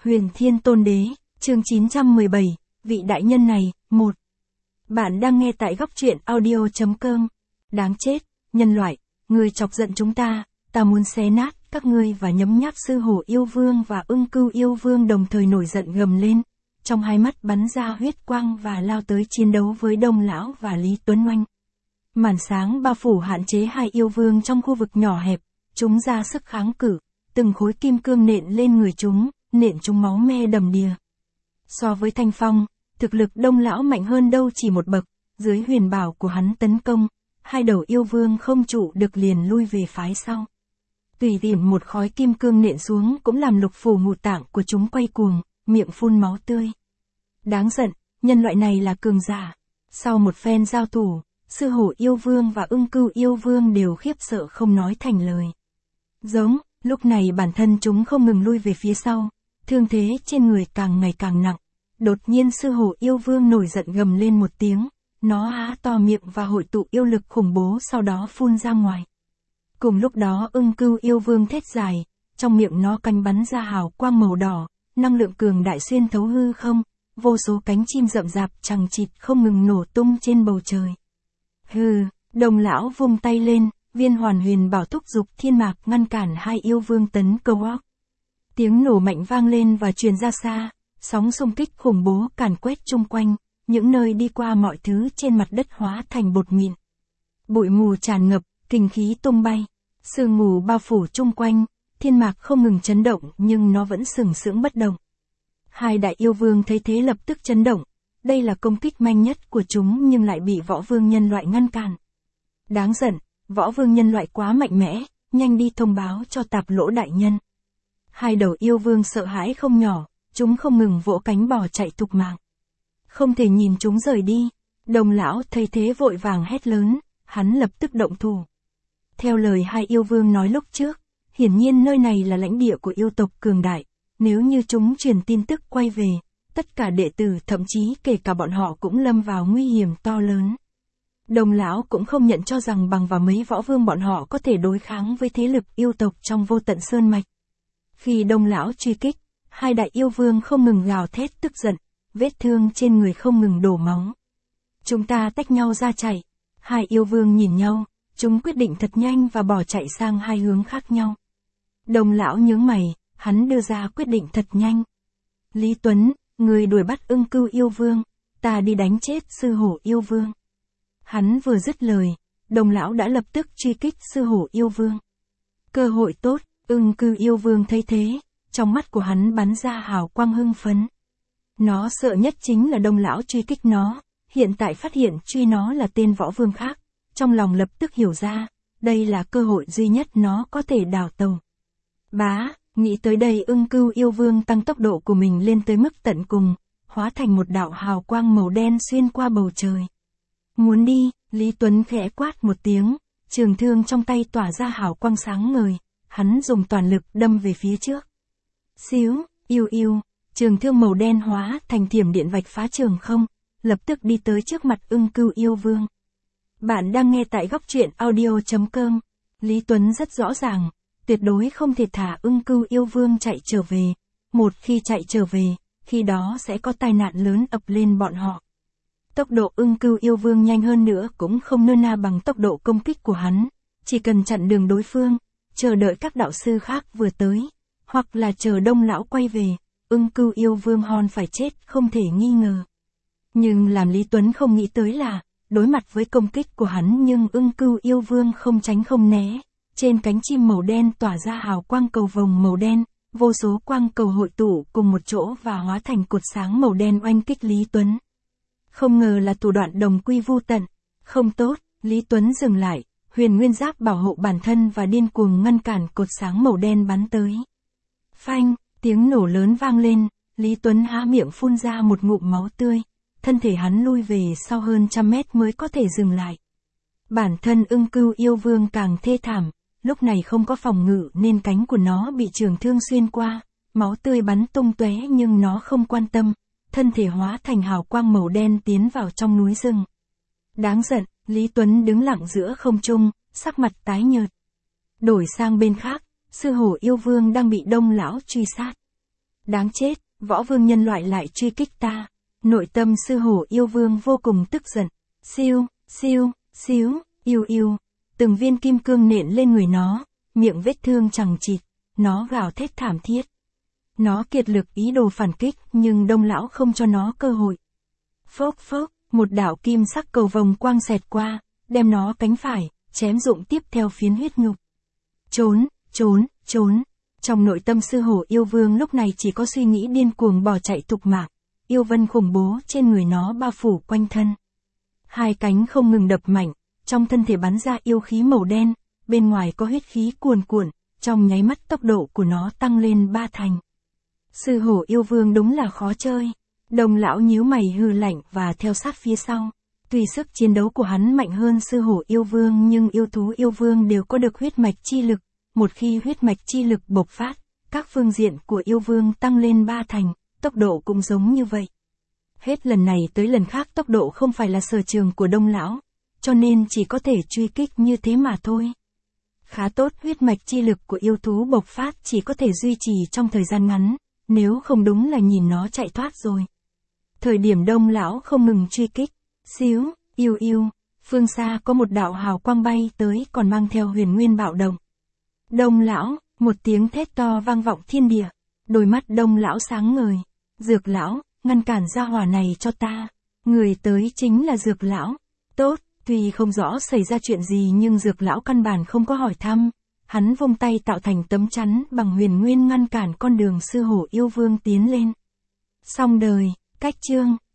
Huyền Thiên Tôn Đế, chương 917, vị đại nhân này, 1. Bạn đang nghe tại góc truyện audio.com. Đáng chết, nhân loại, ngươi chọc giận chúng ta muốn xé nát các ngươi và nhấm nháp. Sư Hổ Yêu Vương và Ưng Cưu Yêu Vương đồng thời nổi giận gầm lên, trong hai mắt bắn ra huyết quang và lao tới chiến đấu với Đông Lão và Lý Tuấn Oanh. Màn sáng bao phủ hạn chế hai yêu vương trong khu vực nhỏ hẹp, chúng ra sức kháng cự, từng khối kim cương nện lên người chúng, nện chúng máu me đầm đìa. So với Thanh Phong, thực lực Đông Lão mạnh hơn đâu chỉ một bậc, dưới huyền bảo của hắn tấn công, hai đầu yêu vương không trụ được liền lui về phái sau. Tùy tiện một khói kim cương nện xuống cũng làm lục phủ ngũ tạng của chúng quay cuồng, miệng phun máu tươi. Đáng giận, nhân loại này là cường giả. Sau một phen giao thủ, Sư Hổ Yêu Vương và Ưng Cưu Yêu Vương đều khiếp sợ không nói thành lời. Giống, lúc này bản thân chúng không ngừng lui về phía sau, thương thế trên người càng ngày càng nặng. Đột nhiên Sư Hổ Yêu Vương nổi giận gầm lên một tiếng, nó há to miệng và hội tụ yêu lực khủng bố sau đó phun ra ngoài. Cùng lúc đó Ưng Cưu Yêu Vương thét dài, trong miệng nó cánh bắn ra hào quang màu đỏ, năng lượng cường đại xuyên thấu hư không, vô số cánh chim rậm rạp chằng chịt không ngừng nổ tung trên bầu trời. Hừ, Đông Lão vung tay lên, viên hoàn huyền bảo thúc giục thiên mạc ngăn cản hai yêu vương tấn công. Tiếng nổ mạnh vang lên và truyền ra xa, sóng xung kích khủng bố càn quét chung quanh, những nơi đi qua mọi thứ trên mặt đất hóa thành bột mịn. Bụi mù tràn ngập, kinh khí tung bay, sương mù bao phủ chung quanh, thiên mạc không ngừng chấn động nhưng nó vẫn sừng sững bất động. Hai đại yêu vương thấy thế lập tức chấn động, đây là công kích manh nhất của chúng nhưng lại bị võ vương nhân loại ngăn cản. Đáng giận, võ vương nhân loại quá mạnh mẽ, nhanh đi thông báo cho Tạp Lỗ đại nhân. Hai đầu yêu vương sợ hãi không nhỏ, chúng không ngừng vỗ cánh bỏ chạy thục mạng. Không thể nhìn chúng rời đi, Đông Lão thấy thế vội vàng hét lớn, hắn lập tức động thủ. Theo lời hai yêu vương nói lúc trước, hiển nhiên nơi này là lãnh địa của yêu tộc cường đại, nếu như chúng truyền tin tức quay về, tất cả đệ tử thậm chí kể cả bọn họ cũng lâm vào nguy hiểm to lớn. Đông Lão cũng không nhận cho rằng bằng vào mấy võ vương bọn họ có thể đối kháng với thế lực yêu tộc trong vô tận sơn mạch. Khi Đông Lão truy kích, hai đại yêu vương không ngừng gào thét tức giận, vết thương trên người không ngừng đổ máu. Chúng ta tách nhau ra chạy, hai yêu vương nhìn nhau, chúng quyết định thật nhanh và bỏ chạy sang hai hướng khác nhau. Đông Lão nhướng mày, hắn đưa ra quyết định thật nhanh. Lý Tuấn, người đuổi bắt Ưng Cưu Yêu Vương, ta đi đánh chết Sư Hổ Yêu Vương. Hắn vừa dứt lời, Đông Lão đã lập tức truy kích Sư Hổ Yêu Vương. Cơ hội tốt, Ưng Cưu Yêu Vương thấy thế, trong mắt của hắn bắn ra hào quang hưng phấn. Nó sợ nhất chính là Đông Lão truy kích nó, hiện tại phát hiện truy nó là tên võ vương khác, trong lòng lập tức hiểu ra, đây là cơ hội duy nhất nó có thể đào tàu. Bá, nghĩ tới đây Ưng Cưu Yêu Vương tăng tốc độ của mình lên tới mức tận cùng, hóa thành một đạo hào quang màu đen xuyên qua bầu trời. Muốn đi, Lý Tuấn khẽ quát một tiếng, trường thương trong tay tỏa ra hào quang sáng ngời, hắn dùng toàn lực đâm về phía trước. Xíu, yêu yêu, trường thương màu đen hóa thành thiểm điện vạch phá trường không, lập tức đi tới trước mặt Ưng Cưu Yêu Vương. Bạn đang nghe tại góc truyện audio.com. Lý Tuấn rất rõ ràng, tuyệt đối không thể thả Ưng Cưu Yêu Vương chạy trở về. Một khi chạy trở về, khi đó sẽ có tai nạn lớn ập lên bọn họ. Tốc độ Ưng Cưu Yêu Vương nhanh hơn nữa cũng không nơ na bằng tốc độ công kích của hắn. Chỉ cần chặn đường đối phương, chờ đợi các đạo sư khác vừa tới, hoặc là chờ Đông Lão quay về, Ưng Cưu Yêu Vương hòn phải chết không thể nghi ngờ. Nhưng làm Lý Tuấn không nghĩ tới là, đối mặt với công kích của hắn nhưng Ưng Cưu Yêu Vương không tránh không né, trên cánh chim màu đen tỏa ra hào quang cầu vồng màu đen, vô số quang cầu hội tụ cùng một chỗ và hóa thành cột sáng màu đen oanh kích Lý Tuấn. Không ngờ là thủ đoạn đồng quy vu tận, không tốt, Lý Tuấn dừng lại, huyền nguyên giáp bảo hộ bản thân và điên cuồng ngăn cản cột sáng màu đen bắn tới. Phanh, tiếng nổ lớn vang lên, Lý Tuấn há miệng phun ra một ngụm máu tươi, thân thể hắn lui về sau hơn 100 mét mới có thể dừng lại. Bản thân Ưng Cưu Yêu Vương càng thê thảm, lúc này không có phòng ngự nên cánh của nó bị trường thương xuyên qua, máu tươi bắn tung tóe nhưng nó không quan tâm, thân thể hóa thành hào quang màu đen tiến vào trong núi rừng. Đáng giận, Lý Tuấn đứng lặng giữa không trung, sắc mặt tái nhợt. Đổi sang bên khác, Sư Hổ Yêu Vương đang bị Đông Lão truy sát. Đáng chết, võ vương nhân loại lại truy kích ta. Nội tâm sư hổ yêu vương vô cùng tức giận. Siêu, siêu, xíu, yêu yêu. Từng viên kim cương nện lên người nó, miệng vết thương chằng chịt, nó gào thét thảm thiết. Nó kiệt lực ý đồ phản kích, nhưng Đông lão không cho nó cơ hội. Phốc phốc, một đạo kim sắc cầu vồng quang xẹt qua, đem nó cánh phải, chém rụng tiếp theo phiến huyết nhục. Trốn, trốn, trốn. Trong nội tâm sư hổ yêu vương lúc này chỉ có suy nghĩ điên cuồng bỏ chạy tục mạng. Yêu vân khủng bố trên người nó bao phủ quanh thân. Hai cánh không ngừng đập mạnh, trong thân thể bắn ra yêu khí màu đen, bên ngoài có huyết khí cuồn cuộn, trong nháy mắt tốc độ của nó tăng lên 3 thành. Sư hổ yêu vương đúng là khó chơi. Đông lão nhíu mày hừ lạnh và theo sát phía sau. Tuy sức chiến đấu của hắn mạnh hơn sư hổ yêu vương nhưng yêu thú yêu vương đều có được huyết mạch chi lực. Một khi huyết mạch chi lực bộc phát, các phương diện của yêu vương tăng lên 3 thành, tốc độ cũng giống như vậy. Hết lần này tới lần khác tốc độ không phải là sở trường của Đông lão, cho nên chỉ có thể truy kích như thế mà thôi. Khá tốt, huyết mạch chi lực của yêu thú bộc phát chỉ có thể duy trì trong thời gian ngắn, nếu không đúng là nhìn nó chạy thoát rồi. Thời điểm Đông lão không ngừng truy kích, xíu, yêu yêu, phương xa có một đạo hào quang bay tới còn mang theo huyền nguyên bạo động. Đông lão, một tiếng thét to vang vọng thiên địa, đôi mắt Đông lão sáng ngời. Dược lão, ngăn cản gia hỏa này cho ta. Người tới chính là Dược lão. Tốt, tuy không rõ xảy ra chuyện gì nhưng Dược lão căn bản không có hỏi thăm. Hắn vung tay tạo thành tấm chắn bằng huyền nguyên ngăn cản con đường sư hổ yêu vương tiến lên. Xong đời, cách chương.